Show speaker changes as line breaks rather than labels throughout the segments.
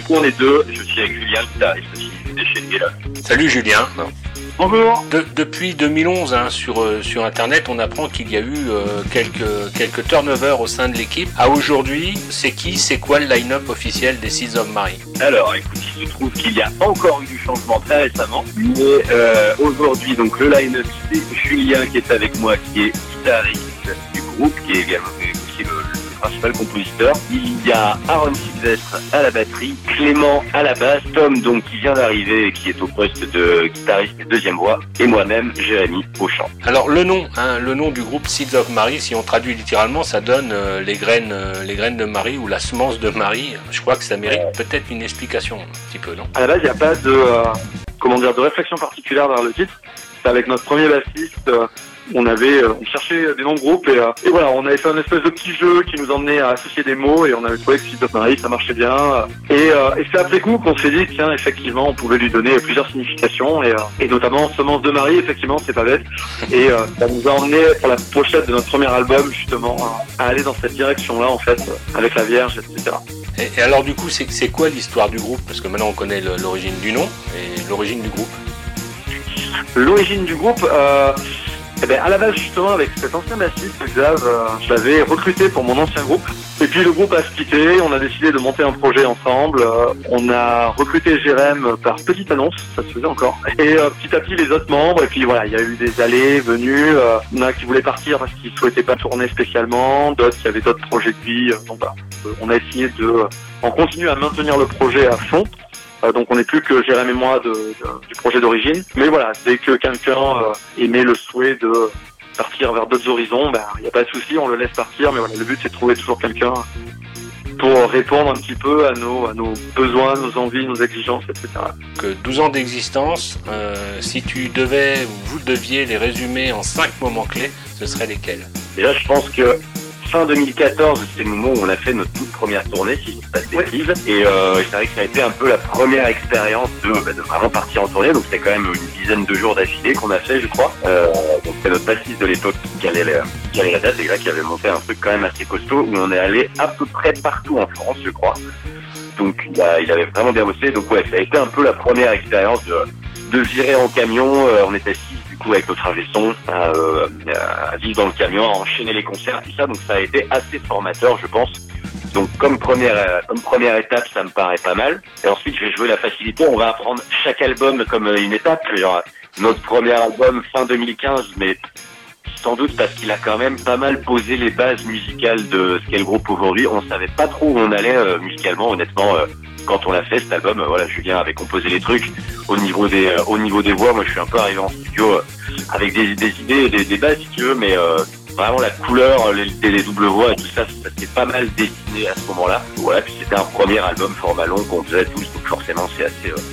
coup, on est deux. Je suis avec Julien, guitariste aussi des chez là.
Salut Julien.
Bonjour.
Depuis 2011, sur Internet, on apprend qu'il y a eu quelques turnovers au sein de l'équipe. À aujourd'hui, c'est quoi le line-up officiel des Seeds of Mary?
Alors, écoute, il se trouve qu'il y a encore eu du changement très récemment. Mais aujourd'hui, donc le line-up, c'est Julien qui est avec moi, qui est guitariste du groupe, qui est également aussi le principal compositeur. Il y a Aaron Sylvestre à la batterie, Clément à la basse, Tom donc qui vient d'arriver et qui est au poste de guitariste et deuxième voix, et moi-même, Jérémy, au chant.
Alors le nom du groupe Seeds of Mary, si on traduit littéralement, ça donne les graines de Marie ou la semence de Marie. Je crois que ça mérite peut-être une explication un petit peu, non?
À la base, il n'y a pas de réflexion particulière vers le titre. C'est avec notre premier bassiste. On cherchait des noms de groupe et voilà, on avait fait un espèce de petit jeu qui nous emmenait à associer des mots et on avait trouvé que Seeds of Mary, ça marchait bien. Et c'est après coup qu'on s'est dit, tiens, effectivement, on pouvait lui donner plusieurs significations et notamment Semence de Marie, effectivement, c'est pas bête. Et ça nous a emmené pour la pochette de notre premier album, justement, à aller dans cette direction-là, en fait, avec la Vierge, etc.
Et alors, du coup, c'est quoi l'histoire du groupe? Parce que maintenant, on connaît l'origine du nom et l'origine du groupe.
L'origine du groupe, à la base, justement, avec cet ancien bassiste, Xav, je l'avais recruté pour mon ancien groupe. Et puis le groupe a splitté, on a décidé de monter un projet ensemble. On a recruté Jérém par petite annonce, ça se faisait encore. Et petit à petit, les autres membres, et puis voilà, il y a eu des allées, venues. Il y en a qui voulaient partir parce qu'ils souhaitaient pas tourner spécialement, d'autres qui avaient d'autres projets de vie. Donc voilà, on a essayé on continue à maintenir le projet à fond. Donc on n'est plus que Jérém et moi du projet d'origine. Mais voilà, dès que quelqu'un émet le souhait de partir vers d'autres horizons, il n'y a pas de souci, on le laisse partir. Mais voilà, le but c'est de trouver toujours quelqu'un pour répondre un petit peu à nos besoins, nos envies, nos exigences, etc.
Que 12 ans d'existence, si vous deviez les résumer en 5 moments clés, ce seraient lesquels?
Déjà, je pense que fin 2014, c'est le moment où on a fait notre toute première tournée, si je ne dis pas de bêtises. Et c'est vrai que ça a été un peu la première expérience de vraiment partir en tournée. Donc c'était quand même une dizaine de jours d'affilée qu'on a fait, je crois. Donc c'est notre bassiste de l'époque qui allait la date, et là qui avait monté un truc quand même assez costaud, où on est allé à peu près partout en France, je crois. Donc il avait vraiment bien bossé. Donc ouais, ça a été un peu la première expérience de virer en camion. On était 6 avec notre ingé son, à vivre dans le camion, à enchaîner les concerts, tout ça. Donc ça a été assez formateur, je pense. Donc comme première étape, ça me paraît pas mal. Et ensuite, je vais jouer la facilité. On va apprendre chaque album comme une étape. Genre, notre premier album fin 2015, mais sans doute parce qu'il a quand même pas mal posé les bases musicales de ce qu'est le groupe aujourd'hui. On savait pas trop où on allait musicalement, honnêtement. Quand on l'a fait cet album, Julien avait composé les trucs au niveau des voix. Moi, je suis un peu arrivé en studio avec des idées et des bases, si tu veux, mais vraiment la couleur, les doubles voix et tout ça, ça s'est pas mal dessiné à ce moment-là. Voilà, puis c'était un premier album format long qu'on faisait tous, donc forcément c'est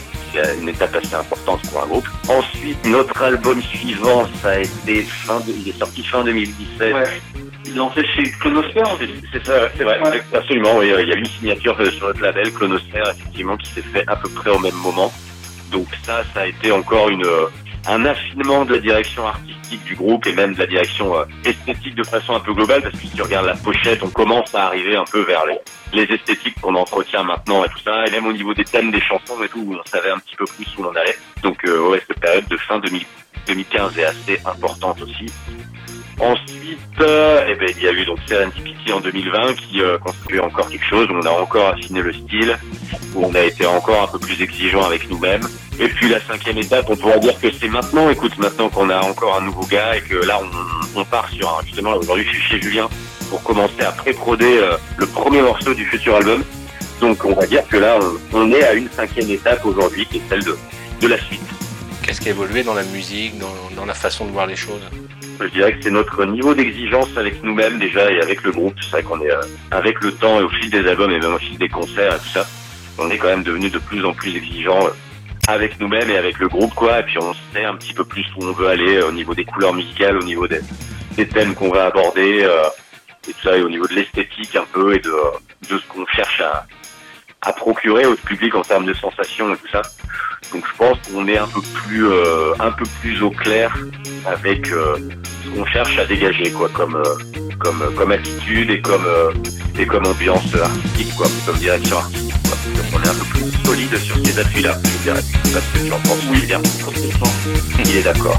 une étape assez importante pour un groupe. Ensuite, notre album suivant, ça a été il est sorti fin 2017.
Ouais. Lancé chez Clonosphère,
c'est ça, c'est vrai, ouais. Absolument, oui. Il y a eu une signature sur notre label Clonosphère, effectivement, qui s'est fait à peu près au même moment. Donc ça a été encore un affinement de la direction artistique du groupe et même de la direction esthétique de façon un peu globale, parce que si tu regardes la pochette, on commence à arriver un peu vers les esthétiques qu'on entretient maintenant et tout ça, et même au niveau des thèmes des chansons et tout, où on savait un petit peu plus où on allait. Donc cette période de fin 2015 est assez importante aussi. Ensuite, il y a eu donc Serendipity en 2020 qui constituait encore quelque chose, où on a encore affiné le style, où on a été encore un peu plus exigeant avec nous-mêmes. Et puis la 5e étape, on pourrait dire que c'est maintenant qu'on a encore un nouveau gars et que là on part sur justement, aujourd'hui je suis chez Julien pour commencer à pré-proder le premier morceau du futur album. Donc on va dire que là on est à une 5e étape aujourd'hui, qui est celle de la suite.
Qu'est-ce qui a évolué dans la musique, dans la façon de voir les choses?
Je dirais que c'est notre niveau d'exigence avec nous-mêmes déjà et avec le groupe. C'est vrai qu'on est avec le temps et au fil des albums et même au fil des concerts et tout ça, on est quand même devenu de plus en plus exigeants avec nous-mêmes et avec le groupe, quoi. Et puis on sait un petit peu plus où on veut aller au niveau des couleurs musicales, au niveau des thèmes qu'on va aborder et tout ça, et au niveau de l'esthétique un peu et de ce qu'on cherche à procurer au public en termes de sensations et tout ça. Donc je pense qu'on est un peu plus au clair avec ce qu'on cherche à dégager, quoi, comme attitude et comme ambiance artistique, quoi, comme direction artistique, quoi. Donc est un peu plus solide sur ces appuis-là, je dirais. Parce que tu en penses, oui, bien. Il est d'accord.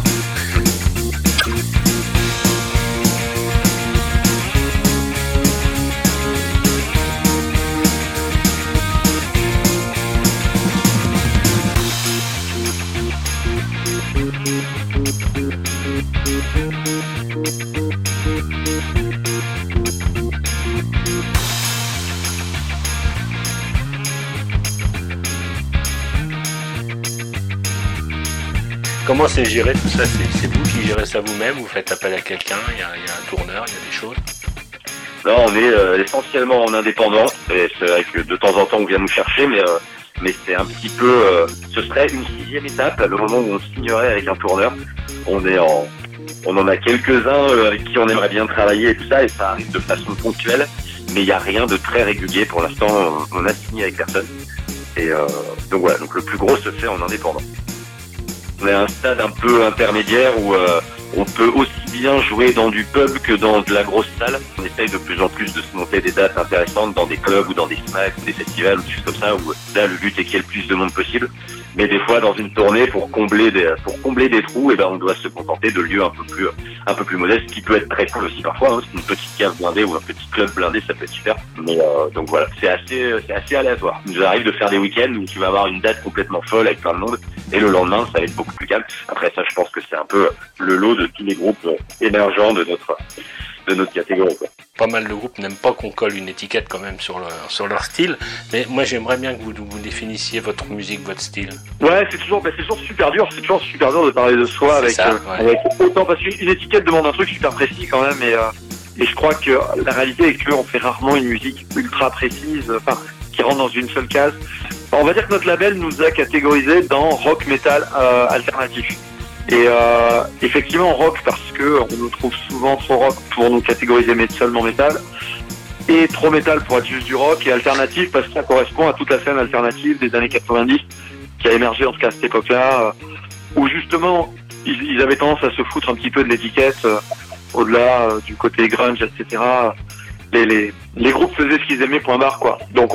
Comment c'est géré tout ça? C'est vous qui gérez ça vous-même? Vous faites appel à quelqu'un? Il y a un tourneur, il y a des choses?
Non, on est essentiellement en indépendant. Et c'est vrai que de temps en temps on vient nous chercher, mais c'est un petit peu... ce serait une 6e étape, le moment où on signerait avec un tourneur. On en a quelques-uns avec qui on aimerait bien travailler et tout ça, et ça arrive de façon ponctuelle, mais il n'y a rien de très régulier. Pour l'instant, on a signé avec personne. Et donc voilà, donc le plus gros se fait en indépendant. On est à un stade un peu intermédiaire où on peut aussi bien jouer dans du pub que dans de la grosse salle. On essaye de plus en plus de se monter des dates intéressantes dans des clubs ou dans des smacks ou des festivals ou des choses comme ça, où là le but est qu'il y ait le plus de monde possible. Mais des fois dans une tournée, pour combler des trous, on doit se contenter de lieux un peu plus modestes, ce qui peut être très cool aussi parfois, hein. C'est une petite cave blindée ou un petit club blindé, ça peut être super. Mais donc voilà, c'est assez aléatoire. Il nous arrive de faire des week-ends où tu vas avoir une date complètement folle avec plein de monde, et le lendemain ça va être beaucoup plus calme. Après ça, je pense que c'est un peu le lot de tous les groupes émergents de notre catégorie, quoi.
Pas mal de groupes n'aiment pas qu'on colle une étiquette quand même sur leur style, mais moi j'aimerais bien que vous définissiez votre musique, votre style.
Ouais, c'est toujours super dur, de parler de soi avec autant, parce qu'une étiquette demande un truc super précis quand même, et je crois que la réalité est qu'on fait rarement une musique ultra précise, qui rentre dans une seule case. On va dire que notre label nous a catégorisés dans rock, metal, alternatif. Et effectivement rock parce que on nous trouve souvent trop rock pour nous catégoriser seulement métal, et trop métal pour être juste du rock, et alternatif parce que ça correspond à toute la scène alternative des années 90 qui a émergé en tout cas à cette époque-là, où justement ils avaient tendance à se foutre un petit peu de l'étiquette, au-delà du côté grunge, etc. Les groupes faisaient ce qu'ils aimaient, point barre, quoi. Donc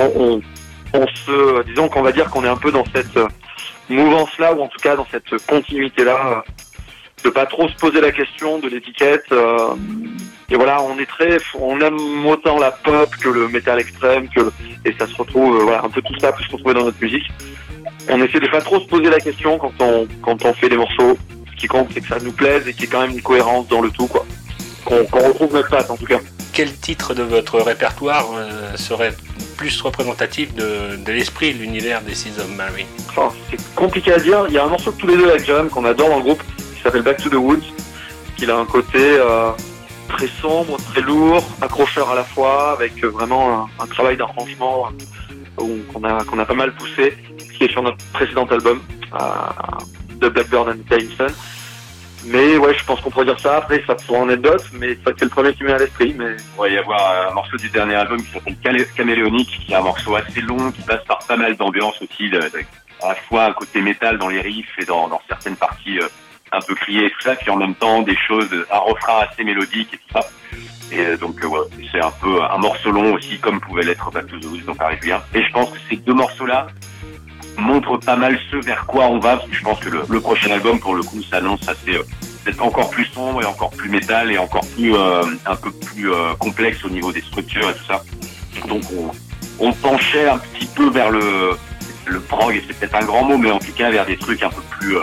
disons qu'on va dire qu'on est un peu dans cette mouvance-là, ou en tout cas dans cette continuité-là, de pas trop se poser la question de l'étiquette. Et voilà, on aime autant la pop que le métal extrême, et ça se retrouve, un peu tout ça peut se retrouver dans notre musique. On essaie de pas trop se poser la question quand on fait des morceaux. Ce qui compte, c'est que ça nous plaise et qu'il y ait quand même une cohérence dans le tout, quoi. Qu'on retrouve notre patte, en tout cas.
Quel titre de votre répertoire serait plus représentatif de l'esprit, de l'univers des Seeds of Mary?
C'est compliqué à dire. Il y a un morceau de tous les deux avec Jerem qu'on adore dans le groupe, qui s'appelle Back to the Woods, qui a un côté très sombre, très lourd, accrocheur à la fois, avec vraiment un travail d'arrangement qu'on a pas mal poussé, qui est sur notre précédent album, de Blackbird and Davidson. Mais ouais, je pense qu'on pourrait dire ça. Après, ça pourrait en être d'autres, mais c'est le premier qui me vient à l'esprit. Mais
il va y avoir un morceau du dernier album qui s'appelle Caméléonique, qui est un morceau assez long, qui passe par pas mal d'ambiance aussi, à la fois un côté métal dans les riffs et dans certaines parties un peu criées et tout ça, puis en même temps des choses, un refrain assez mélodique et tout ça. Et donc c'est un peu un morceau long aussi, comme pouvait l'être Back to the Woods dans Paris Julien. Et je pense que ces deux morceaux-là montre pas mal ce vers quoi on va, parce que je pense que le prochain album, pour le coup, s'annonce assez peut-être encore plus sombre et encore plus métal et encore plus un peu plus complexe au niveau des structures et tout ça. Donc on penchait un petit peu vers le prog, et c'est peut-être un grand mot, mais en tout cas vers des trucs un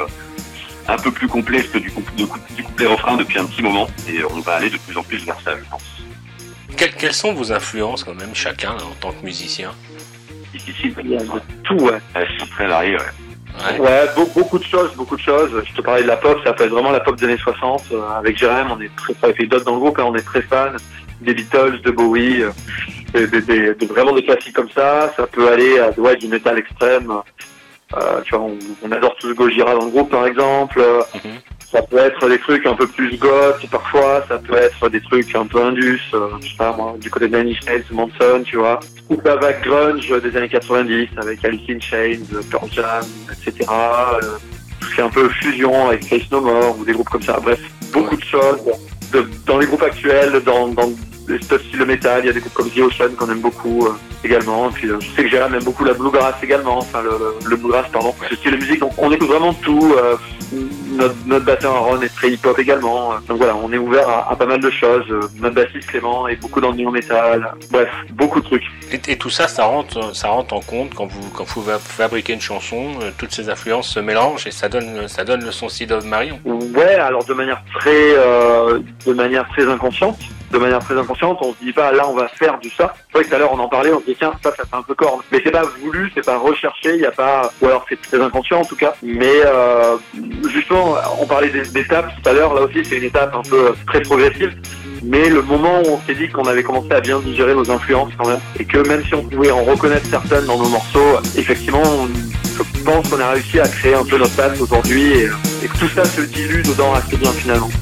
peu plus complexes que du couplet refrain depuis un petit moment, et on va aller de plus en plus vers ça, je pense.
Quelles sont vos influences quand même, chacun, en tant que musicien?
Difficile, il y a de tout, ouais.
C'est très varié, ouais.
Ouais, beaucoup de choses. Je te parlais de la pop, ça peut être vraiment la pop des années 60. Avec Jerem, on est très, avec d'autres dans le groupe, on est très fan des Beatles, de Bowie, vraiment des classiques comme ça. Ça peut aller à du métal extrême. Tu vois, on adore tous Gojira dans le groupe, par exemple. Ça peut être des trucs un peu plus goth, parfois. Ça peut être des trucs un peu indus, je sais pas moi, du côté de Nine Inch Nails, Manson, tu vois. Ou la vague grunge des années 90 avec Alice in Chains, Pearl Jam, etc. Tout ce qui est un peu fusion avec Faith No More ou des groupes comme ça. Bref, beaucoup de choses. Dans les groupes actuels, dans styles de métal, il y a des groupes comme The Ocean qu'on aime beaucoup également. Et puis je sais que Jérôme aime beaucoup la bluegrass également, enfin le bluegrass pardon. Ce style de musique, donc on écoute vraiment tout. Notre batteur Aaron est très hip-hop également. Donc voilà, on est ouvert à pas mal de choses. Notre bassiste Clément est beaucoup dans le néo métal. Bref, beaucoup de trucs.
Et tout ça, ça rentre en compte quand vous fabriquez une chanson. Toutes ces influences se mélangent et ça donne le son Seeds of Mary.
Ouais, alors de manière très inconsciente. De manière très inconsciente, on se dit pas là on va faire du ça. C'est vrai que tout à l'heure on en parlait, on se dit tiens ça fait un peu corne. Mais c'est pas voulu, c'est pas recherché, il y a pas, ou alors c'est très inconscient en tout cas. Mais justement, on parlait d'étapes tout à l'heure, là aussi c'est une étape un peu très progressive. Mais le moment où on s'est dit qu'on avait commencé à bien digérer nos influences quand même, et que même si on pouvait en reconnaître certaines dans nos morceaux, effectivement, je pense qu'on a réussi à créer un peu notre patte aujourd'hui et que tout ça se dilue dedans assez bien finalement.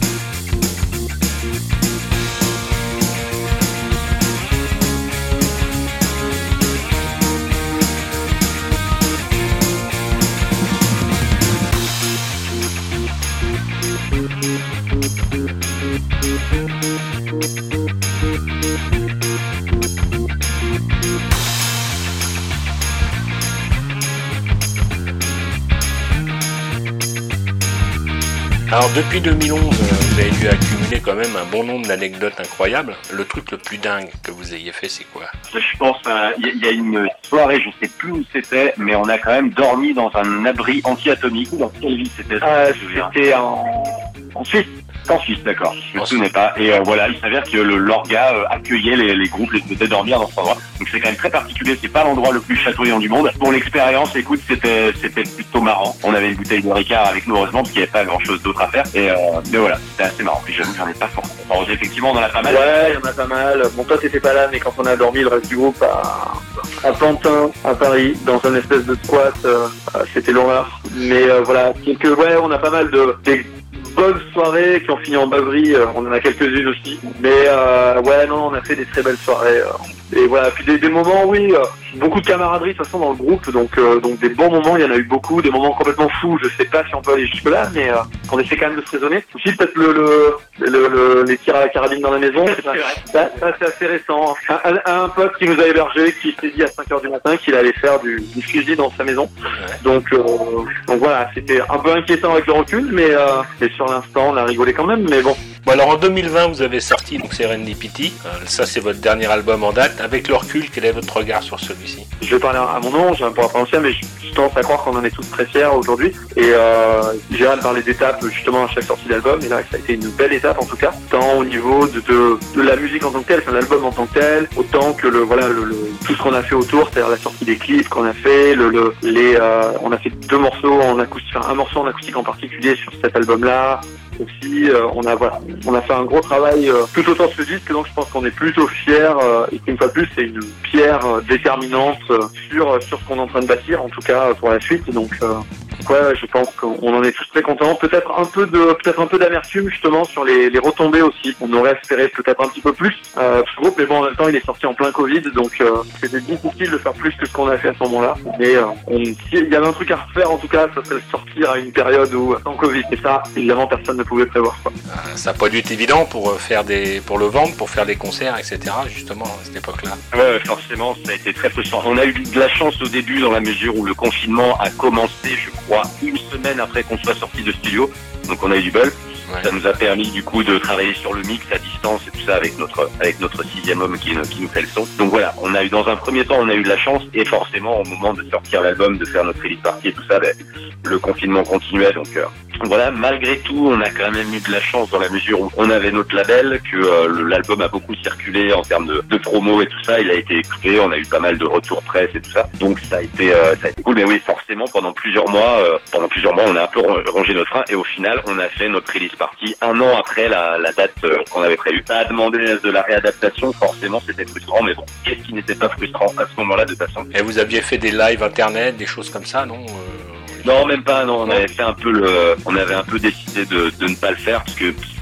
Alors depuis 2011, vous avez dû accumuler quand même un bon nombre d'anecdotes incroyables. Le truc le plus dingue que vous ayez fait, c'est quoi?
Je pense il y a une soirée, je sais plus où c'était, mais on a quand même dormi dans un abri anti-atomique. Dans quelle ville c'était? C'était en Suisse. En Suisse, d'accord. Je me souvenais pas. Et voilà, il s'avère que l'orga accueillait les groupes, les faisait dormir dans cet endroit. Donc c'est quand même très particulier. C'est pas l'endroit le plus chatoyant du monde. Pour l'expérience, écoute, c'était plutôt marrant. On avait une bouteille de Ricard avec nous, heureusement, parce qu'il n'y avait pas grand chose d'autre à faire. Et mais voilà, c'était assez marrant. Puis j'avoue, j'en ai pas fort. Alors, effectivement, on en a pas mal.
Ouais, il y en a pas mal. Bon, toi, t'étais pas là, mais quand on a dormi, le reste du groupe à Pantin, à Paris, dans une espèce de squat, c'était l'horreur. Mais voilà, on a pas mal des bonnes soirées qui ont fini en beuverie, on en a quelques-unes aussi. Mais on a fait des très belles soirées. Et voilà, puis des moments, oui, beaucoup de camaraderie de toute façon dans le groupe, donc des bons moments, il y en a eu beaucoup, des moments complètement fous, je sais pas si on peut aller jusque là, mais on essaie quand même de se raisonner. Aussi peut-être les tirs à la carabine dans la maison, ça c'est assez récent. Un pote qui nous a hébergé, qui s'est dit à 5h du matin qu'il allait faire du fusil dans sa maison. Donc voilà, c'était un peu inquiétant avec le recul, mais sur l'instant on a rigolé quand même, mais bon.
Bon alors en 2020 vous avez sorti donc Serendipity, ça c'est votre dernier album en date. Avec le recul, quel est votre regard sur celui-ci?
Je vais parler à mon nom, j'ai un peu à ancien, mais je tendance à croire qu'on en est tous très fiers aujourd'hui. Et Gérald parlait d'étapes justement à chaque sortie d'album, et là ça a été une belle étape en tout cas, tant au niveau de la musique en tant que telle, c'est un album en tant que tel, autant que tout ce qu'on a fait autour, c'est-à-dire la sortie des clips qu'on a fait, on a fait 2 morceaux en acoustique, un morceau en acoustique en particulier sur cet album-là. Aussi, on a fait un gros travail tout autour de ce disque, donc je pense qu'on est plutôt fiers et qu'une fois de plus c'est une pierre déterminante sur ce qu'on est en train de bâtir, en tout cas pour la suite. Donc je pense qu'on en est tous très contents. Peut-être un peu d'amertume justement sur les retombées aussi. On aurait espéré peut-être un petit peu plus ce groupe, mais bon en même temps il est sorti en plein Covid, donc c'était difficile de faire plus que ce qu'on a fait à ce moment-là. Mais s'il y avait un truc à refaire en tout cas, ça serait sortir à une période où sans Covid. Et ça, évidemment, personne ne pouvait prévoir quoi.
Ça n'a pas dû être évident pour le vendre, pour faire des concerts, etc. justement à cette époque-là.
Ouais, forcément, ça a été très frustrant. On a eu de la chance au début dans la mesure où le confinement a commencé, je crois, une semaine après qu'on soit sorti de studio. Donc on a eu du bol. Ouais. Ça nous a permis du coup de travailler sur le mix à distance et tout ça avec notre 6e homme qui nous fait le son. Donc voilà, dans un premier temps on a eu de la chance et forcément au moment de sortir l'album, de faire notre release party et tout ça, le confinement continuait. Donc voilà, malgré tout on a quand même eu de la chance dans la mesure où on avait notre label, que l'album a beaucoup circulé en termes de promo et tout ça, il a été écouté, on a eu pas mal de retours presse et tout ça. Donc ça a été cool, mais oui forcément pendant plusieurs mois on a un peu rongé notre frein et au final on a fait notre release partie un an après la date qu'on avait prévue. Ça a demandé de la réadaptation, forcément c'était frustrant, mais bon, qu'est-ce qui n'était pas frustrant à ce moment-là de toute façon.
Et vous aviez fait des lives internet, des choses comme ça, non
Non, même pas, non, on avait fait on avait un peu décidé de ne pas le faire parce que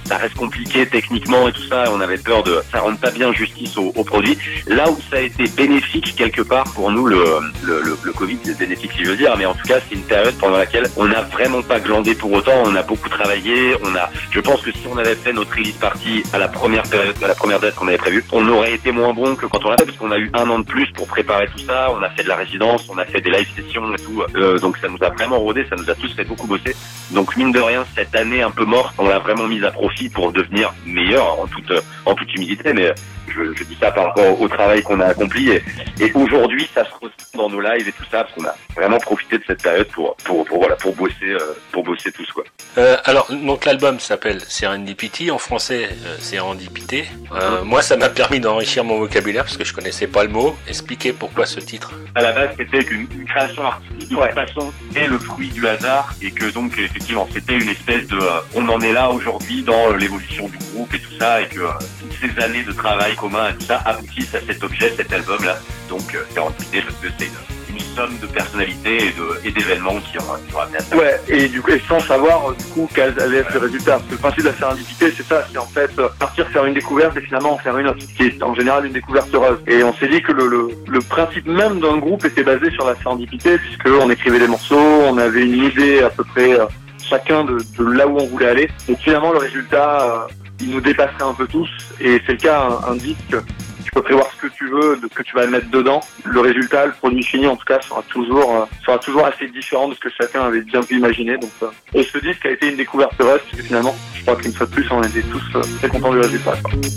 ça reste compliqué techniquement et tout ça, on avait peur de ça rende pas bien justice au produit. Là où ça a été bénéfique quelque part pour nous, le Covid, c'est bénéfique si je veux dire, mais en tout cas c'est une période pendant laquelle on n'a vraiment pas glandé pour autant, on a beaucoup travaillé, je pense que si on avait fait notre release party à la première date qu'on avait prévue, on aurait été moins bon que quand on l'a fait, parce qu'on a eu 1 an de plus pour préparer tout ça, on a fait de la résidence, on a fait des live sessions et tout, donc ça nous a vraiment rodé, ça nous a tous fait beaucoup bosser. Donc mine de rien, cette année un peu morte, on l'a vraiment mise à profit pour devenir meilleur en toute humilité, mais je dis ça par rapport au travail qu'on a accompli et aujourd'hui ça se ressent dans nos lives et tout ça parce qu'on a vraiment profité de cette période pour bosser tous quoi.
Alors donc l'album s'appelle Serendipity, en français Sérendipité. Moi ça m'a permis d'enrichir mon vocabulaire parce que je connaissais pas le mot. Expliquez pourquoi ce titre.
À la base c'était une création artistique de toute façon est le fruit du hasard et que donc effectivement c'était une espèce de on en est là aujourd'hui dans l'évolution du groupe et tout ça et que toutes ces années de travail commun et tout ça aboutissent à cet objet, cet album là. Donc Serendipité parce que c'est une somme de personnalités et d'événements qui ont amené à ça.
Ouais, et du coup, et sans savoir du coup quels allaient être les résultats. Parce que le principe de la sérendipité, c'est ça, c'est en fait partir faire une découverte et finalement en faire une autre, qui est en général une découverte heureuse. Et on s'est dit que le principe même d'un groupe était basé sur la sérendipité, puisqu'on écrivait des morceaux, on avait une idée à peu près chacun de là où on voulait aller. Et finalement, le résultat, il nous dépasserait un peu tous. Et c'est le cas, un disque. Tu peux prévoir ce que tu veux, de ce que tu vas mettre dedans. Le résultat, le produit fini, en tout cas, sera toujours assez différent de ce que chacun avait bien pu imaginer. Donc, et ce disque a été une découverte heureuse, parce que finalement, je crois qu'une fois de plus, on était tous très contents du résultat.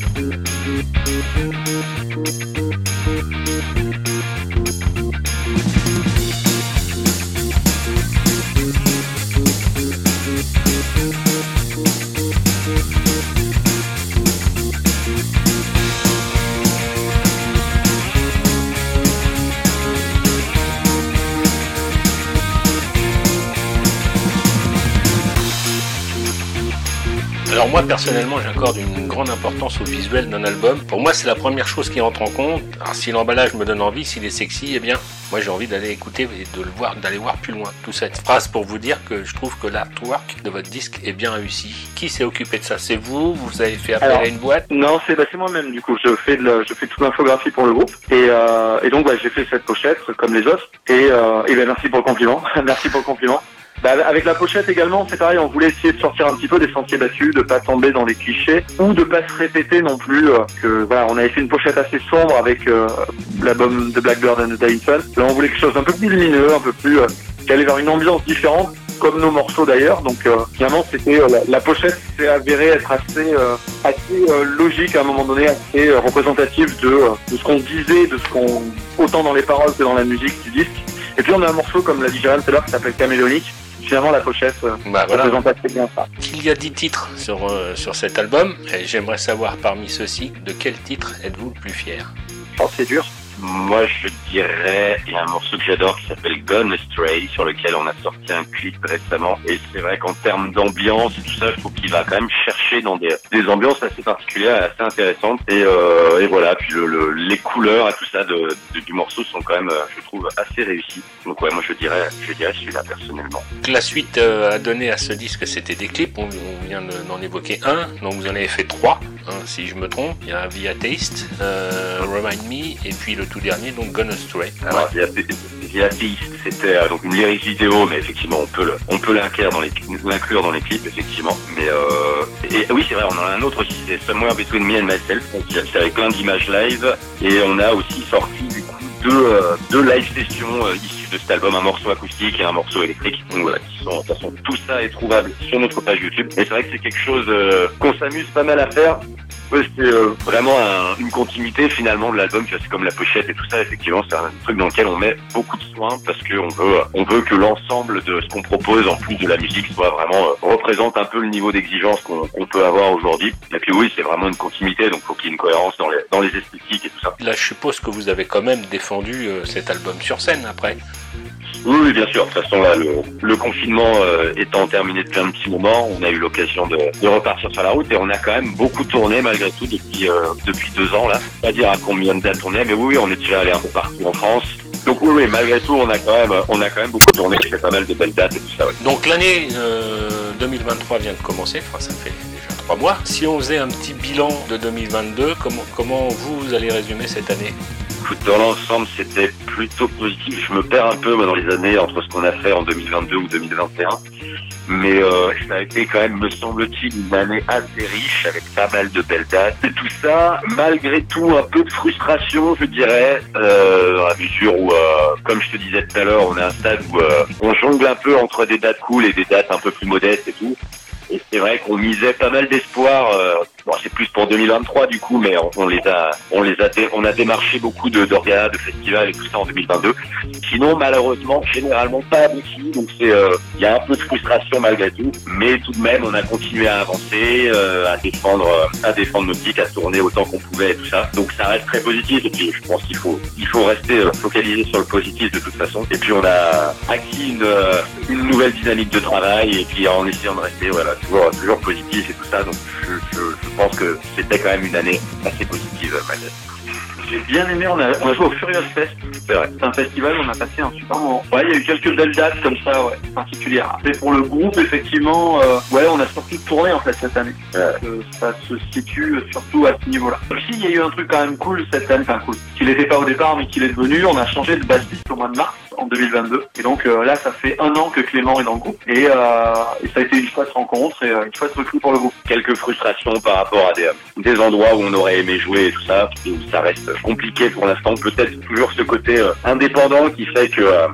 Alors moi personnellement j'accorde une grande importance au visuel d'un album. Pour moi c'est la première chose qui entre en compte. Alors si l'emballage me donne envie, s'il est sexy, eh bien moi j'ai envie d'aller écouter et de le voir, d'aller voir plus loin. Toute cette phrase pour vous dire que je trouve que l'artwork de votre disque est bien réussi. Qui s'est occupé de ça? C'est vous? Vous avez fait appel à une boîte?
Non, c'est moi-même du coup. Je fais toute l'infographie pour le groupe et donc j'ai fait cette pochette comme les autres et merci pour le compliment. Merci pour le compliment. Avec la pochette également, c'est pareil, on voulait essayer de sortir un petit peu des sentiers battus, de pas tomber dans les clichés ou de pas se répéter non plus. On avait fait une pochette assez sombre avec l'album de Blackbird and the Dying Sun. Là, on voulait quelque chose d'un peu plus lumineux, un peu plus qui allait vers une ambiance différente, comme nos morceaux d'ailleurs. Donc finalement, c'était la pochette s'est avérée être assez logique à un moment donné, assez représentative de ce qu'on disait, autant dans les paroles que dans la musique du disque. Et puis on a un morceau, comme l'a dit Jérôme tout à l'heure, qui s'appelle Caméléonique. Finalement, la pochette représente assez bien ça.
Il y a 10 titres sur cet album, et j'aimerais savoir parmi ceux-ci, de quel titre êtes-vous le plus fier?
Oh, c'est dur.
Moi, je dirais, il y a un morceau que j'adore qui s'appelle Gone Astray, sur lequel on a sorti un clip récemment. Et c'est vrai qu'en termes d'ambiance et tout ça, je trouve qu'il va quand même chercher dans des ambiances assez particulières et assez intéressantes. Et voilà, puis les couleurs et tout ça du morceau sont quand même, je trouve, assez réussies. Donc ouais, moi je dirais celui-là personnellement.
La suite à donner à ce disque, c'était des clips. On vient d'en évoquer un, donc vous en avez fait 3, si je me trompe. Il y a Via Taste, Remind Me, et puis le tout dernier, donc Gone Astray.
Alors Via Taste, c'était donc une lyrics vidéo, mais effectivement on peut l'inclure dans les clips, effectivement. Mais et oui, c'est vrai, on en a un autre aussi, c'est Somewhere Between Me and Myself, c'est avec plein d'images live, et on a aussi sorti du coup deux live sessions issues de cet album, un morceau acoustique et un morceau électrique. Donc voilà, de toute façon, tout ça est trouvable sur notre page YouTube. Et c'est vrai que c'est quelque chose qu'on s'amuse pas mal à faire. Ouais, c'est vraiment une continuité finalement de l'album, c'est comme la pochette et tout ça. Effectivement, c'est un truc dans lequel on met beaucoup de soin parce que on veut que l'ensemble de ce qu'on propose en plus de la musique soit vraiment représente un peu le niveau d'exigence qu'on peut avoir aujourd'hui. Et puis oui, c'est vraiment une continuité, donc faut qu'il y ait une cohérence dans les esthétiques et tout ça.
Là, je suppose que vous avez quand même défendu cet album sur scène après.
Oui, bien sûr. De toute façon, là, le confinement étant terminé depuis un petit moment, on a eu l'occasion de repartir sur la route et on a quand même beaucoup tourné malgré tout depuis 2 ans là. Pas dire à combien de dates on est, mais oui, on est déjà allé un peu partout en France. Donc oui, malgré tout, on a quand même beaucoup tourné, fait pas mal de belles dates et tout ça. Ouais.
Donc l'année 2023 vient de commencer, enfin ça fait déjà 3 mois. Si on faisait un petit bilan de 2022, comment vous allez résumer cette année ?
Écoute, dans l'ensemble, c'était plutôt positif. Je me perds un peu dans les années entre ce qu'on a fait en 2022 ou 2021. Mais ça a été quand même, me semble-t-il, une année assez riche avec pas mal de belles dates. Et tout ça, malgré tout, un peu de frustration, je dirais, à mesure où, comme je te disais tout à l'heure, on est à un stade où on jongle un peu entre des dates cool et des dates un peu plus modestes et tout. Et c'est vrai qu'on misait pas mal d'espoir. Bon, c'est plus pour 2023 du coup, mais on a démarché beaucoup d'orgas, de festivals et tout ça en 2022. Sinon, malheureusement, généralement pas abouti. Donc il y a un peu de frustration malgré tout, mais tout de même, on a continué à avancer, à défendre nos tics, à tourner autant qu'on pouvait et tout ça. Donc ça reste très positif. Et puis je pense qu'il faut rester focalisé sur le positif de toute façon. Et puis on a acquis une nouvelle dynamique de travail et puis en essayant de rester toujours positif et tout ça. Donc je pense que c'était quand même une année assez positive malgré tout.
J'ai bien aimé, on a joué au Furious Fest.
C'est vrai.
C'est un festival où on a passé un super moment. Ouais, il y a eu quelques belles dates comme ça, ouais, particulières. Et pour le groupe, effectivement, on a surtout tourné en fait cette année. Ça se situe surtout à ce niveau-là. Aussi, il y a eu un truc quand même cool cette année, enfin cool, qu'il n'était pas au départ, mais qu'il est devenu. On a changé de bassiste au mois de mars en 2022. Et donc là, ça fait 1 an que Clément est dans le groupe. Et ça a été une chouette rencontre et une chouette recrue pour le groupe.
Quelques frustrations par rapport à des endroits où on aurait aimé jouer et tout ça, où ça reste compliqué pour l'instant. Peut-être toujours ce côté indépendant qui fait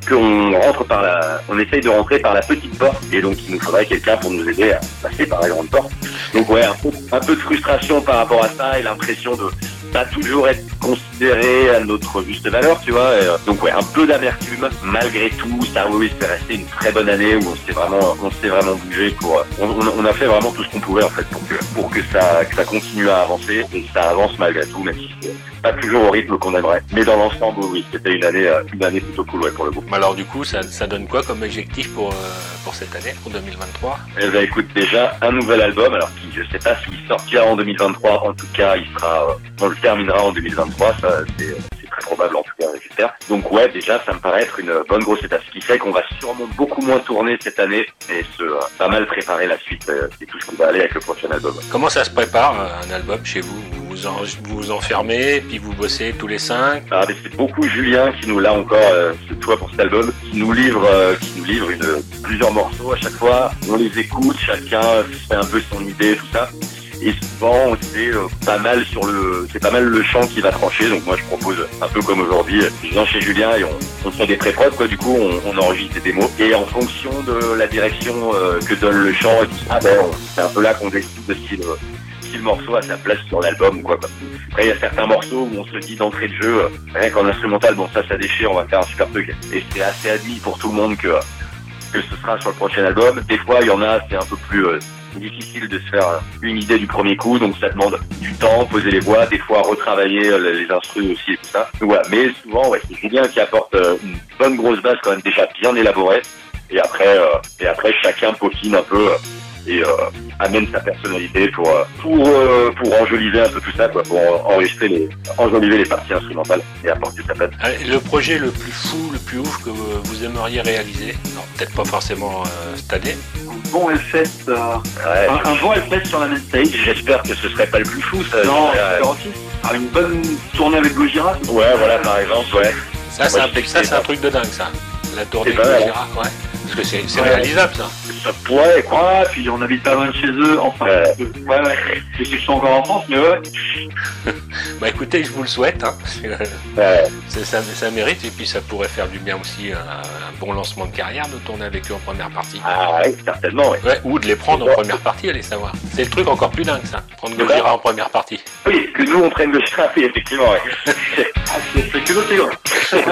on essaye de rentrer par la petite porte et donc il nous faudrait quelqu'un pour nous aider à passer par la grande porte. Donc ouais, un peu de frustration par rapport à ça et l'impression de pas toujours être considéré à notre juste valeur, tu vois. Donc ouais, un peu d'amertume malgré tout. Ça, oui, c'est resté une très bonne année où on s'est vraiment bougé on a fait vraiment tout ce qu'on pouvait en fait pour que ça continue à avancer et que ça avance malgré tout, même si c'est pas toujours au rythme qu'on aimerait. Mais dans l'ensemble, oui, c'était une année plutôt cool, ouais, pour le groupe.
Alors du coup, ça donne quoi comme objectif pour cette année, pour 2023 ?
Eh ben écoute, déjà un nouvel album, alors je sais pas s'il sortira en 2023, en tout cas on le terminera en 2023, ça c'est très probable en tout cas, j'espère. Donc ouais, déjà ça me paraît être une bonne grosse étape, ce qui fait qu'on va sûrement beaucoup moins tourner cette année et pas mal préparer la suite et tout ce qui va aller avec le prochain album.
Comment ça se prépare un album chez vous ? Vous vous enfermez, puis vous bossez tous les 5.
C'est beaucoup Julien qui nous, là encore, cette fois pour cet album, qui nous livre plusieurs morceaux à chaque fois. On les écoute, chacun fait un peu son idée, tout ça. Et souvent, c'est pas mal le chant qui va trancher. Donc moi, je propose un peu comme aujourd'hui, je viens chez Julien et on fait des pré-prod, quoi. Du coup, on enregistre des démos. Et en fonction de la direction que donne le chant et tout ça, c'est un peu là qu'on décide de si le morceau a sa place sur l'album ou quoi. Après, il y a certains morceaux où on se dit d'entrée de jeu, rien qu'en instrumental, bon ça déchire, on va faire un super truc. Et c'est assez admis pour tout le monde que ce sera sur le prochain album. Des fois, il y en a, c'est un peu plus difficile de se faire une idée du premier coup, donc ça demande du temps, poser les voix, des fois retravailler les instrus aussi et tout ça. Donc voilà, mais souvent, ouais, c'est Julien qui apporte une bonne grosse base quand même déjà bien élaborée. Et après chacun peaufine un peu et amène sa personnalité pour enjoliver un peu tout ça, quoi, pour enjoliver les parties instrumentales et apporter sa patte.
Le projet le plus fou, le plus ouf que vous aimeriez réaliser, non, peut-être pas forcément cette année.
Un bon Hellfest, un bon Hellfest sur la main stage.
J'espère que ce serait pas le plus fou, ça.
Non, une bonne tournée avec Gojira.
Ouais, voilà, par exemple, ouais.
Ça, c'est un truc de dingue, ça. La tournée avec Gojira, ouais. Parce que c'est réalisable, ça.
Ça pourrait, quoi, puis on habite pas loin de chez eux, enfin. Ouais. Je sais qu'ils sont encore en France, mais ouais.
Bah écoutez, je vous le souhaite, hein. Ça mérite, et puis ça pourrait faire du bien aussi un bon lancement de carrière de tourner avec eux en première partie.
Ah oui, certainement, oui.
Ouais, ou de les prendre en première partie, allez savoir. C'est le truc encore plus dingue, ça. Prendre Gojira en première partie.
Oui, que nous on prenne Gojira, oui, effectivement, ouais.
C'est que l'autre, c'est quoi.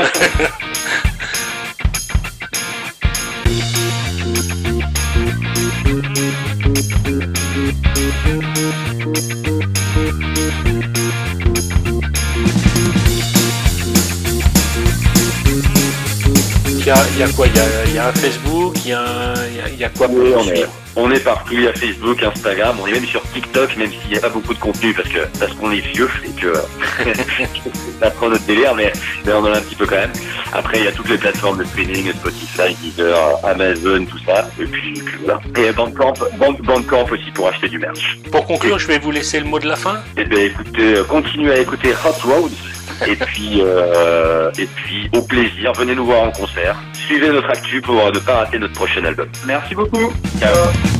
y a quoi? Il y a un Facebook, il y a quoi pour nous suivre?
On est partout, il y a Facebook, Instagram, on est même sur TikTok, même s'il n'y a pas beaucoup de contenu parce qu'on est vieux et que c'est pas trop notre délire, mais on en a un petit peu quand même. Après, il y a toutes les plateformes de streaming, Spotify, Deezer, Amazon, tout ça. Et puis voilà. Et Bandcamp aussi pour acheter du merch.
Pour conclure, je vais vous laisser le mot de la fin.
Eh bien, écoutez, continuez à écouter Hot Roads. Et puis, au plaisir, venez nous voir en concert. Suivez notre actu pour ne pas rater notre prochain album.
Merci beaucoup.
Ciao.